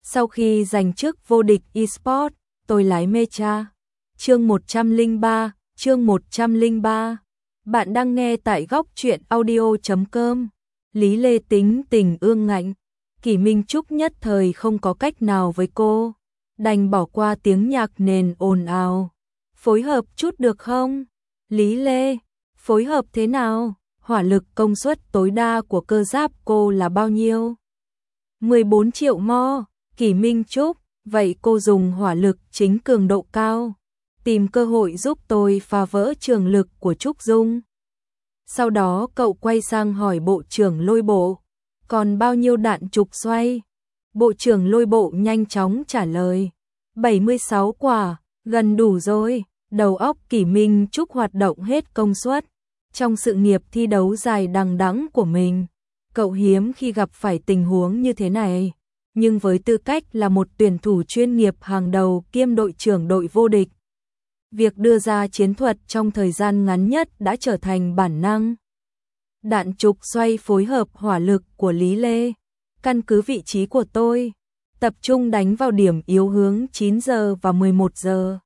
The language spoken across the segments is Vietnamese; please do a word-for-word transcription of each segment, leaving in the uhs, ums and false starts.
Sau khi giành chức vô địch eSports, tôi lái Mecha. Chương một trăm lẻ ba, chương một trăm lẻ ba. Bạn đang nghe tại góc truyện audio chấm com. Lý Lê tính tình ương ngạnh, Kỷ Minh Trúc nhất thời không có cách nào với cô, đành bỏ qua tiếng nhạc nền ồn ào. Phối hợp chút được không? Lý Lê, phối hợp thế nào? Hỏa lực công suất tối đa của cơ giáp cô là bao nhiêu? mười bốn triệu mo. Kỷ Minh Trúc, vậy cô dùng hỏa lực chính cường độ cao, tìm cơ hội giúp tôi phá vỡ trường lực của Trúc Dung. Sau đó cậu quay sang hỏi Bộ trưởng Lôi Bộ, còn bao nhiêu đạn trục xoay? Bộ trưởng Lôi Bộ nhanh chóng trả lời, bảy mươi sáu quả, gần đủ rồi. Đầu óc Kỷ Minh Trúc hoạt động hết công suất. Trong sự nghiệp thi đấu dài đằng đẵng của mình, cậu hiếm khi gặp phải tình huống như thế này. Nhưng với tư cách là một tuyển thủ chuyên nghiệp hàng đầu kiêm đội trưởng đội vô địch, việc đưa ra chiến thuật trong thời gian ngắn nhất đã trở thành bản năng. Đạn trục xoay phối hợp hỏa lực của Lý Lê, căn cứ vị trí của tôi, tập trung đánh vào điểm yếu hướng chín giờ và mười một giờ.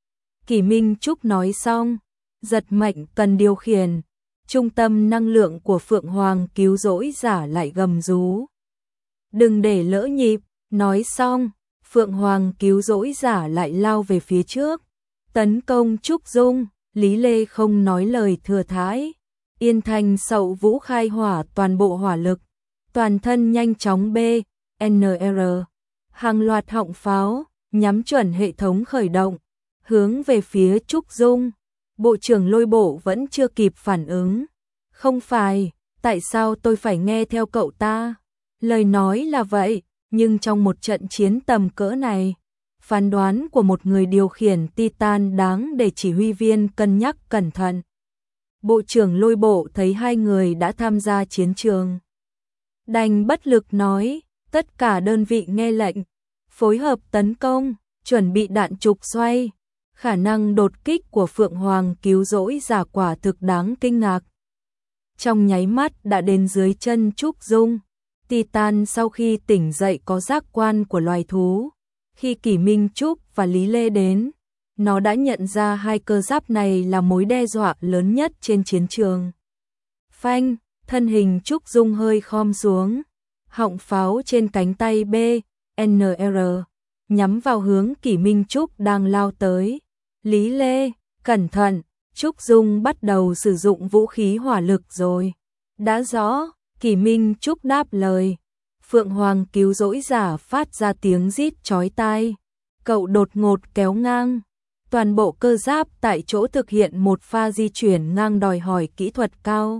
Kỷ Minh Trúc nói xong, giật mệnh cần điều khiển, trung tâm năng lượng của Phượng Hoàng cứu rỗi giả lại gầm rú. Đừng để lỡ nhịp, nói xong, Phượng Hoàng cứu rỗi giả lại lao về phía trước, tấn công Trúc Dung. Lý Lê không nói lời thừa thãi, Yên Thanh Sậu Vũ khai hỏa toàn bộ hỏa lực, toàn thân nhanh chóng B, N R, hàng loạt họng pháo, nhắm chuẩn hệ thống khởi động, hướng về phía Trúc Dung. Bộ trưởng Lôi Bộ vẫn chưa kịp phản ứng. Không phải, tại sao tôi phải nghe theo cậu ta? Lời nói là vậy, nhưng trong một trận chiến tầm cỡ này, phán đoán của một người điều khiển Titan đáng để chỉ huy viên cân nhắc cẩn thận. Bộ trưởng Lôi Bộ thấy hai người đã tham gia chiến trường, đành bất lực nói, tất cả đơn vị nghe lệnh, phối hợp tấn công, chuẩn bị đạn trục xoay. Khả năng đột kích của Phượng Hoàng cứu rỗi giả quả thực đáng kinh ngạc. Trong nháy mắt đã đến dưới chân Trúc Dung. Titan sau khi tỉnh dậy có giác quan của loài thú. Khi Kỷ Minh Trúc và Lý Lê đến, nó đã nhận ra hai cơ giáp này là mối đe dọa lớn nhất trên chiến trường. Phanh, thân hình Trúc Dung hơi khom xuống, họng pháo trên cánh tay B, N R, nhắm vào hướng Kỷ Minh Trúc đang lao tới. Lý Lê, cẩn thận, Trúc Dung bắt đầu sử dụng vũ khí hỏa lực rồi. Đã rõ, Kỷ Minh Trúc đáp lời. Phượng Hoàng cứu rỗi giả phát ra tiếng rít chói tai. Cậu đột ngột kéo ngang. Toàn bộ cơ giáp tại chỗ thực hiện một pha di chuyển ngang đòi hỏi kỹ thuật cao.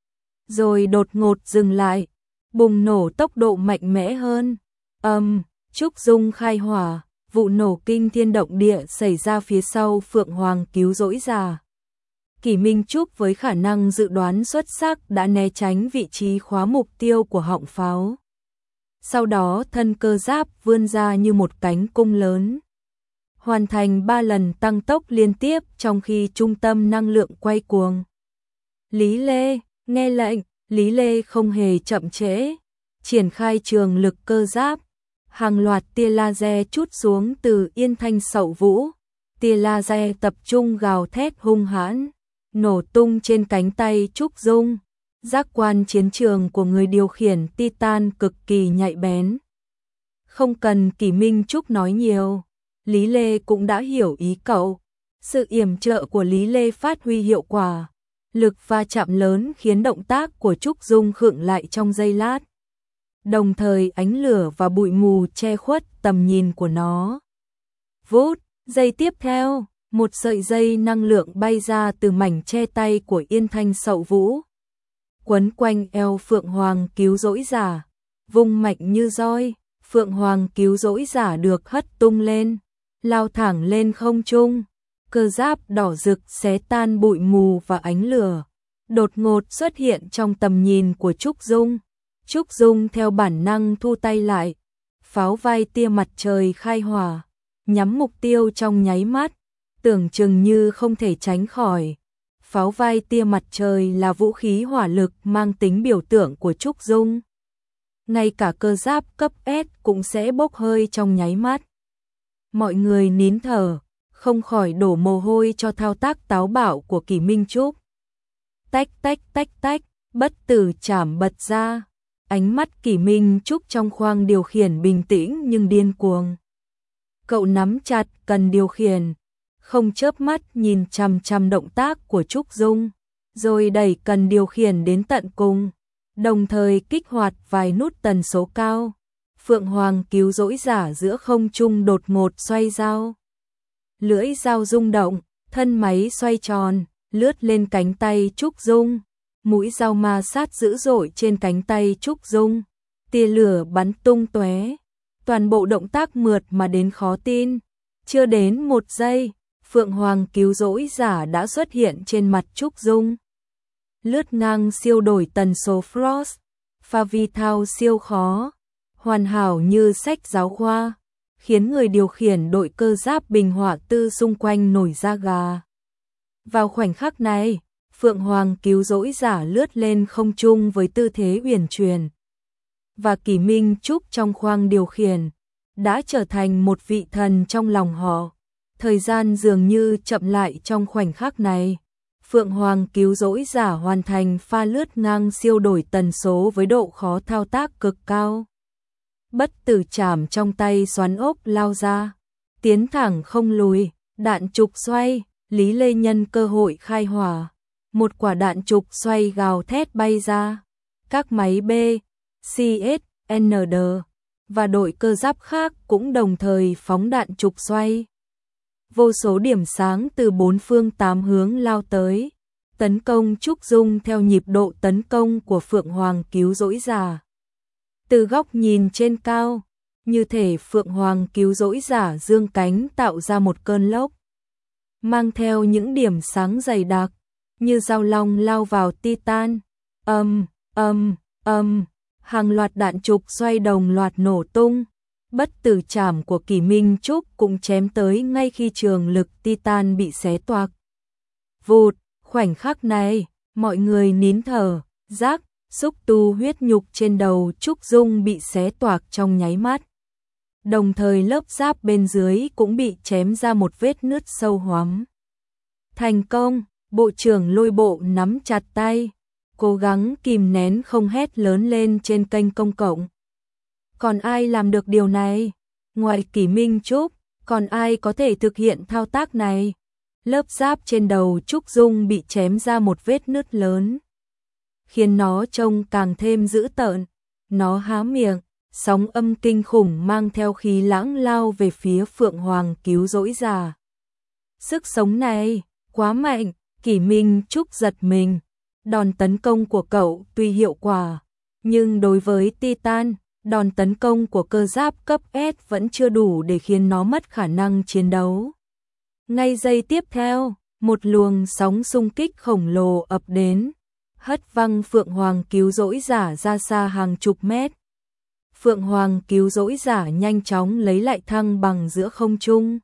Rồi đột ngột dừng lại, bùng nổ tốc độ mạnh mẽ hơn. Âm, um, Trúc Dung khai hỏa. Vụ nổ kinh thiên động địa xảy ra phía sau Phượng Hoàng cứu rỗi giả. Kỷ Minh Trúc với khả năng dự đoán xuất sắc đã né tránh vị trí khóa mục tiêu của họng pháo. Sau đó thân cơ giáp vươn ra như một cánh cung lớn, hoàn thành ba lần tăng tốc liên tiếp trong khi trung tâm năng lượng quay cuồng. Lý Lê, nghe lệnh. Lý Lê không hề chậm trễ, triển khai trường lực cơ giáp. Hàng loạt tia laser trút xuống từ Yên Thanh Sậu Vũ. Tia laser tập trung gào thét hung hãn, nổ tung trên cánh tay Trúc Dung. Giác quan chiến trường của người điều khiển Titan cực kỳ nhạy bén. Không cần Kỷ Minh Trúc nói nhiều, Lý Lê cũng đã hiểu ý cậu. Sự yểm trợ của Lý Lê phát huy hiệu quả. Lực va chạm lớn khiến động tác của Trúc Dung khựng lại trong giây lát. Đồng thời ánh lửa và bụi mù che khuất tầm nhìn của nó. Vút, giây tiếp theo, một sợi dây năng lượng bay ra từ mảnh che tay của Yên Thanh Sậu Vũ, quấn quanh eo Phượng Hoàng cứu rỗi giả, vung mạnh như roi. Phượng Hoàng cứu rỗi giả được hất tung lên, lao thẳng lên không trung. Cơ giáp đỏ rực xé tan bụi mù và ánh lửa, đột ngột xuất hiện trong tầm nhìn của Trúc Dung. Trúc Dung theo bản năng thu tay lại, pháo vai tia mặt trời khai hỏa, nhắm mục tiêu trong nháy mắt, tưởng chừng như không thể tránh khỏi. Pháo vai tia mặt trời là vũ khí hỏa lực mang tính biểu tượng của Trúc Dung. ngay cả cơ giáp cấp S cũng sẽ bốc hơi trong nháy mắt. Mọi người nín thở, không khỏi đổ mồ hôi cho thao tác táo bạo của Kỷ Minh Trúc. Tách tách tách tách, bất tử chảm bật ra. Ánh mắt Kỷ Minh Trúc trong khoang điều khiển bình tĩnh nhưng điên cuồng. Cậu nắm chặt cần điều khiển, không chớp mắt nhìn chằm chằm động tác của Trúc Dung, rồi đẩy cần điều khiển đến tận cùng, đồng thời kích hoạt vài nút tần số cao. Phượng Hoàng cứu rỗi giả giữa không trung đột ngột xoay dao. Lưỡi dao rung động, thân máy xoay tròn, lướt lên cánh tay Trúc Dung. Mũi dao ma sát dữ dội trên cánh tay Trúc Dung. Tia lửa bắn tung tóe. Toàn bộ động tác mượt mà đến khó tin. Chưa đến một giây, Phượng Hoàng cứu rỗi giả đã xuất hiện trên mặt Trúc Dung. Lướt ngang siêu đổi tần số Frost. Pha vi thao siêu khó. Hoàn hảo như sách giáo khoa, khiến người điều khiển đội cơ giáp bình họa tư xung quanh nổi da gà. Vào khoảnh khắc này, Phượng Hoàng cứu rỗi giả lướt lên không trung với tư thế uyển chuyển. Và Kỷ Minh Trúc trong khoang điều khiển, đã trở thành một vị thần trong lòng họ. Thời gian dường như chậm lại trong khoảnh khắc này. Phượng Hoàng cứu rỗi giả hoàn thành pha lướt ngang siêu đổi tần số với độ khó thao tác cực cao. Bất tử chảm trong tay xoắn ốc lao ra, tiến thẳng không lùi, đạn trục xoay, Lý Lê nhân cơ hội khai hỏa. Một quả đạn trục xoay gào thét bay ra. Các máy B, C S, N D và đội cơ giáp khác cũng đồng thời phóng đạn trục xoay. Vô số điểm sáng từ bốn phương tám hướng lao tới, tấn công Trúc Dung theo nhịp độ tấn công của Phượng Hoàng cứu rỗi giả. Từ góc nhìn trên cao, như thể Phượng Hoàng cứu rỗi giả dương cánh tạo ra một cơn lốc, mang theo những điểm sáng dày đặc, như dao long lao vào Titan. Âm, âm, âm, hàng loạt đạn trục xoay đồng loạt nổ tung. Bất tử chảm của Kỷ Minh Trúc cũng chém tới ngay khi trường lực Titan bị xé toạc. Vụt, khoảnh khắc này, mọi người nín thở, giác, xúc tu huyết nhục trên đầu Trúc Dung bị xé toạc trong nháy mắt. Đồng thời lớp giáp bên dưới cũng bị chém ra một vết nứt sâu hoắm. Thành công, Bộ trưởng Lôi Bộ nắm chặt tay, cố gắng kìm nén không hét lớn lên trên kênh công cộng. Còn ai làm được điều này? Ngoài Kỷ Minh Trúc, còn ai có thể thực hiện thao tác này? Lớp giáp trên đầu Trúc Dung bị chém ra một vết nứt lớn, khiến nó trông càng thêm dữ tợn. Nó há miệng, sóng âm kinh khủng mang theo khí lãng lao về phía Phượng Hoàng cứu rỗi giả. Sức sống này, quá mạnh, Kỷ Minh Trúc giật mình. Đòn tấn công của cậu tuy hiệu quả, nhưng đối với Titan, đòn tấn công của cơ giáp cấp S vẫn chưa đủ để khiến nó mất khả năng chiến đấu. Ngay giây tiếp theo, một luồng sóng xung kích khổng lồ ập đến, hất văng Phượng Hoàng cứu rỗi giả ra xa hàng chục mét. Phượng Hoàng cứu rỗi giả nhanh chóng lấy lại thăng bằng giữa không trung.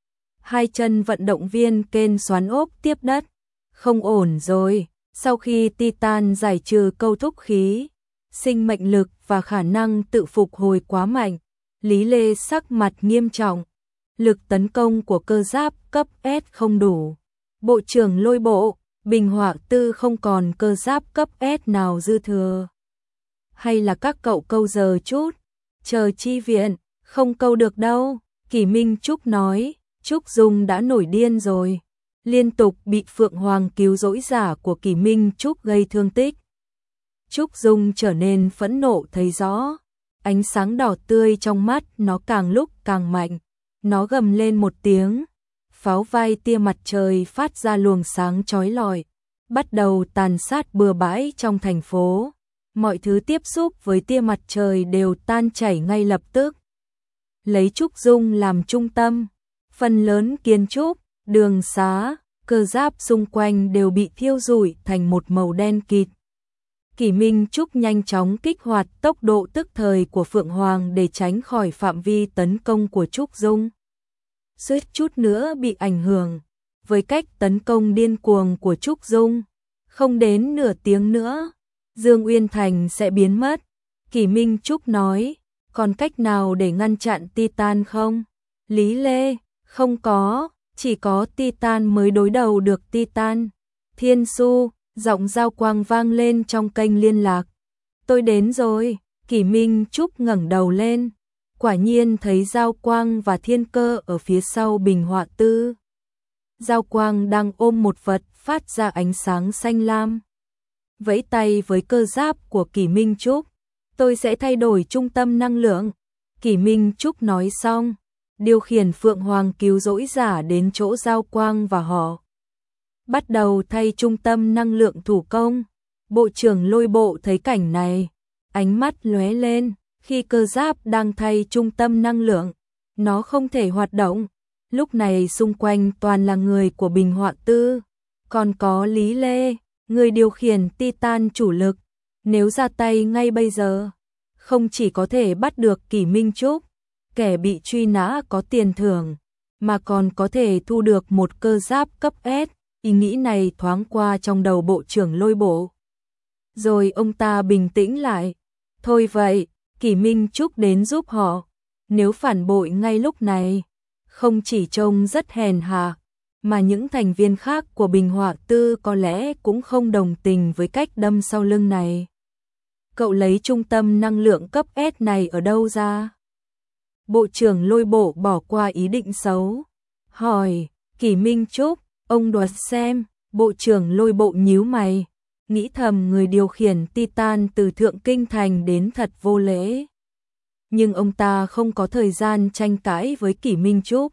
Hai chân vận động viên kên xoắn ốc tiếp đất. Không ổn rồi, sau khi Titan giải trừ câu thúc khí, sinh mệnh lực và khả năng tự phục hồi quá mạnh, Lý Lê sắc mặt nghiêm trọng. Lực tấn công của cơ giáp cấp S không đủ. Bộ trưởng Lôi Bộ, Bình Họa Tư không còn cơ giáp cấp S nào dư thừa. Hay là các cậu câu giờ chút, chờ chi viện, không câu được đâu. Kỷ Minh Trúc nói, Trúc Dung đã nổi điên rồi. Liên tục bị Phượng Hoàng cứu rỗi giả của Kỷ Minh Trúc gây thương tích. Trúc Dung trở nên phẫn nộ thấy rõ. Ánh sáng đỏ tươi trong mắt nó càng lúc càng mạnh. Nó gầm lên một tiếng. Pháo vai tia mặt trời phát ra luồng sáng chói lọi, bắt đầu tàn sát bừa bãi trong thành phố. Mọi thứ tiếp xúc với tia mặt trời đều tan chảy ngay lập tức. Lấy Trúc Dung làm trung tâm, phần lớn kiến trúc, đường xá, cơ giáp xung quanh đều bị thiêu rụi thành một màu đen kịt. Kỷ Minh Trúc nhanh chóng kích hoạt tốc độ tức thời của Phượng Hoàng để tránh khỏi phạm vi tấn công của Trúc Dung. Suýt chút nữa bị ảnh hưởng. Với cách tấn công điên cuồng của Trúc Dung, không đến nửa tiếng nữa, Dương Uyên Thành sẽ biến mất. Kỷ Minh Trúc nói, còn cách nào để ngăn chặn Titan không? Lý Lê, không có, chỉ có Titan mới đối đầu được Titan. Thiên Su, giọng Giao Quang vang lên trong kênh liên lạc. Tôi đến rồi, Kỷ Minh Trúc ngẩng đầu lên, quả nhiên thấy Giao Quang và Thiên Cơ ở phía sau bình họa tư. Giao Quang đang ôm một vật phát ra ánh sáng xanh lam. Vẫy tay với cơ giáp của Kỷ Minh Trúc, tôi sẽ thay đổi trung tâm năng lượng. Kỷ Minh Trúc nói xong, điều khiển Phượng Hoàng cứu rỗi giả đến chỗ Giao Quang và họ. Bắt đầu thay trung tâm năng lượng thủ công. Bộ trưởng Lôi Bộ thấy cảnh này, ánh mắt lóe lên, khi cơ giáp đang thay trung tâm năng lượng, nó không thể hoạt động. Lúc này xung quanh toàn là người của bình họa tư, còn có Lý Lê, người điều khiển Titan chủ lực. Nếu ra tay ngay bây giờ, không chỉ có thể bắt được Kỷ Minh Trúc, kẻ bị truy nã có tiền thưởng, mà còn có thể thu được một cơ giáp cấp S. Ý nghĩ này thoáng qua trong đầu Bộ trưởng Lôi Bộ. Rồi ông ta bình tĩnh lại. Thôi vậy, Kỷ Minh Trúc đến giúp họ. Nếu phản bội ngay lúc này, không chỉ trông rất hèn hạ, mà những thành viên khác của bình họa tư có lẽ cũng không đồng tình với cách đâm sau lưng này. Cậu lấy trung tâm năng lượng cấp S này ở đâu ra? Bộ trưởng Lôi Bộ bỏ qua ý định xấu, hỏi, Kỷ Minh Trúc, ông đoán xem. Bộ trưởng Lôi Bộ nhíu mày, nghĩ thầm người điều khiển Titan từ Thượng Kinh Thành đến thật vô lễ. Nhưng ông ta không có thời gian tranh cãi với Kỷ Minh Trúc.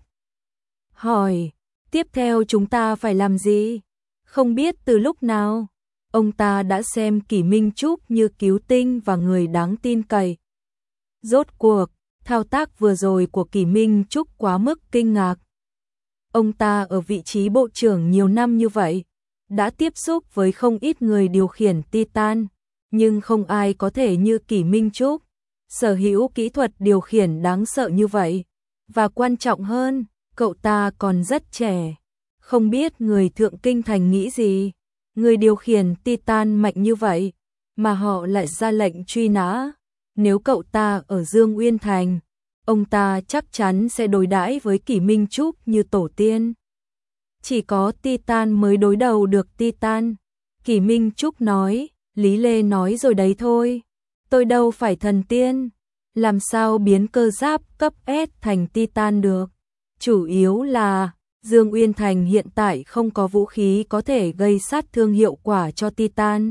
Hỏi, tiếp theo chúng ta phải làm gì? Không biết từ lúc nào, ông ta đã xem Kỷ Minh Trúc như cứu tinh và người đáng tin cậy. Rốt cuộc, thao tác vừa rồi của Kỷ Minh Trúc quá mức kinh ngạc. Ông ta ở vị trí bộ trưởng nhiều năm như vậy, đã tiếp xúc với không ít người điều khiển Titan, nhưng không ai có thể như Kỷ Minh Trúc, sở hữu kỹ thuật điều khiển đáng sợ như vậy. Và quan trọng hơn, cậu ta còn rất trẻ, không biết người Thượng Kinh Thành nghĩ gì. Người điều khiển Titan mạnh như vậy, mà họ lại ra lệnh truy nã. Nếu cậu ta ở Dương Uyên Thành, ông ta chắc chắn sẽ đối đãi với Kỷ Minh Trúc như tổ tiên. Chỉ có Titan mới đối đầu được Titan. Kỷ Minh Trúc nói, Lý Lê nói rồi đấy thôi. Tôi đâu phải thần tiên, làm sao biến cơ giáp cấp S thành Titan được. Chủ yếu là, Dương Uyên Thành hiện tại không có vũ khí có thể gây sát thương hiệu quả cho Titan.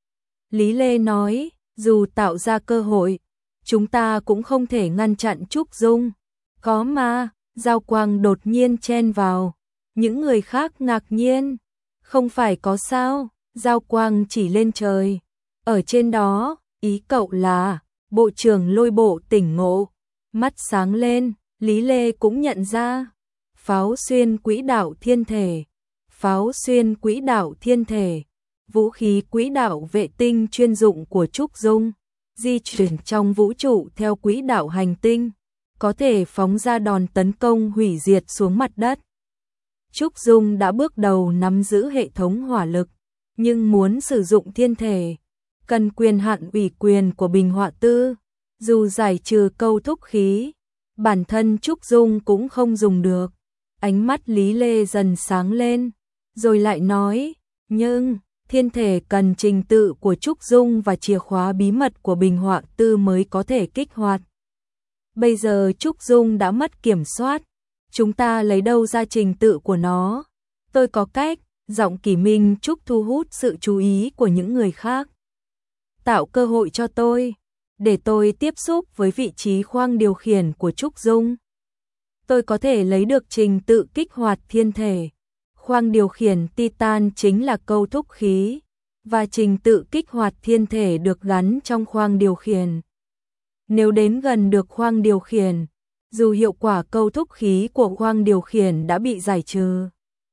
Lý Lê nói, dù tạo ra cơ hội, chúng ta cũng không thể ngăn chặn Trúc Dung. Có mà, Giao Quang đột nhiên chen vào. Những người khác ngạc nhiên. Không phải có sao, Giao Quang chỉ lên trời. Ở trên đó, ý cậu là, Bộ trưởng Lôi Bộ tỉnh ngộ. Mắt sáng lên, Lý Lê cũng nhận ra. Pháo xuyên quỹ đạo thiên thể. Pháo xuyên quỹ đạo thiên thể. Vũ khí quỹ đạo vệ tinh chuyên dụng của Trúc Dung. Di chuyển trong vũ trụ theo quỹ đạo hành tinh, có thể phóng ra đòn tấn công hủy diệt xuống mặt đất. Trúc Dung đã bước đầu nắm giữ hệ thống hỏa lực, nhưng muốn sử dụng thiên thể, cần quyền hạn ủy quyền của bình họa tư. Dù giải trừ câu thúc khí, bản thân Trúc Dung cũng không dùng được. Ánh mắt Lý Lê dần sáng lên, rồi lại nói, nhưng thiên thể cần trình tự của Trúc Dung và chìa khóa bí mật của bình họa tư mới có thể kích hoạt. Bây giờ Trúc Dung đã mất kiểm soát, chúng ta lấy đâu ra trình tự của nó? Tôi có cách. Giọng Kỷ Minh Trúc thu hút sự chú ý của những người khác. Tạo cơ hội cho tôi, để tôi tiếp xúc với vị trí khoang điều khiển của Trúc Dung. Tôi có thể lấy được trình tự kích hoạt thiên thể. Khoang điều khiển Titan chính là câu thúc khí, và trình tự kích hoạt thiên thể được gắn trong khoang điều khiển. Nếu đến gần được khoang điều khiển, dù hiệu quả câu thúc khí của khoang điều khiển đã bị giải trừ,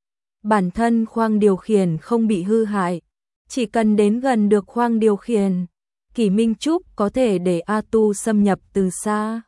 bản thân khoang điều khiển không bị hư hại, chỉ cần đến gần được khoang điều khiển, Kỷ Minh Trúc có thể để A Tu xâm nhập từ xa,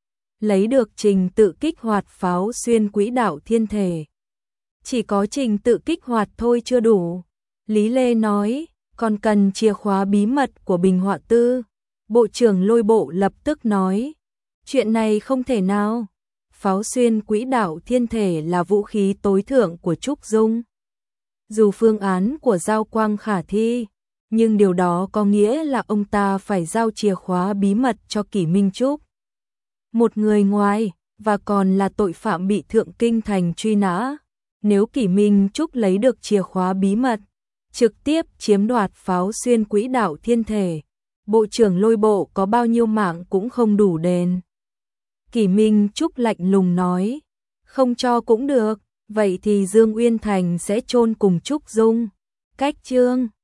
lấy được trình tự kích hoạt pháo xuyên quỹ đạo thiên thể. Chỉ có trình tự kích hoạt thôi chưa đủ. Lý Lê nói, còn cần chìa khóa bí mật của bình họa tư. Bộ trưởng Lôi Bộ lập tức nói, chuyện này không thể nào. Pháo xuyên quỹ đạo thiên thể là vũ khí tối thượng của Trúc Dung. Dù phương án của Giao Quang khả thi, nhưng điều đó có nghĩa là ông ta phải giao chìa khóa bí mật cho Kỷ Minh Trúc. Một người ngoài, và còn là tội phạm bị Thượng Kinh Thành truy nã. Nếu Kỷ Minh Trúc lấy được chìa khóa bí mật, trực tiếp chiếm đoạt pháo xuyên quỹ đạo thiên thể, Bộ trưởng Lôi Bộ có bao nhiêu mạng cũng không đủ đền. Kỷ Minh Trúc lạnh lùng nói, không cho cũng được, vậy thì Dương Uyên Thành sẽ chôn cùng Trúc Dung. Cách chương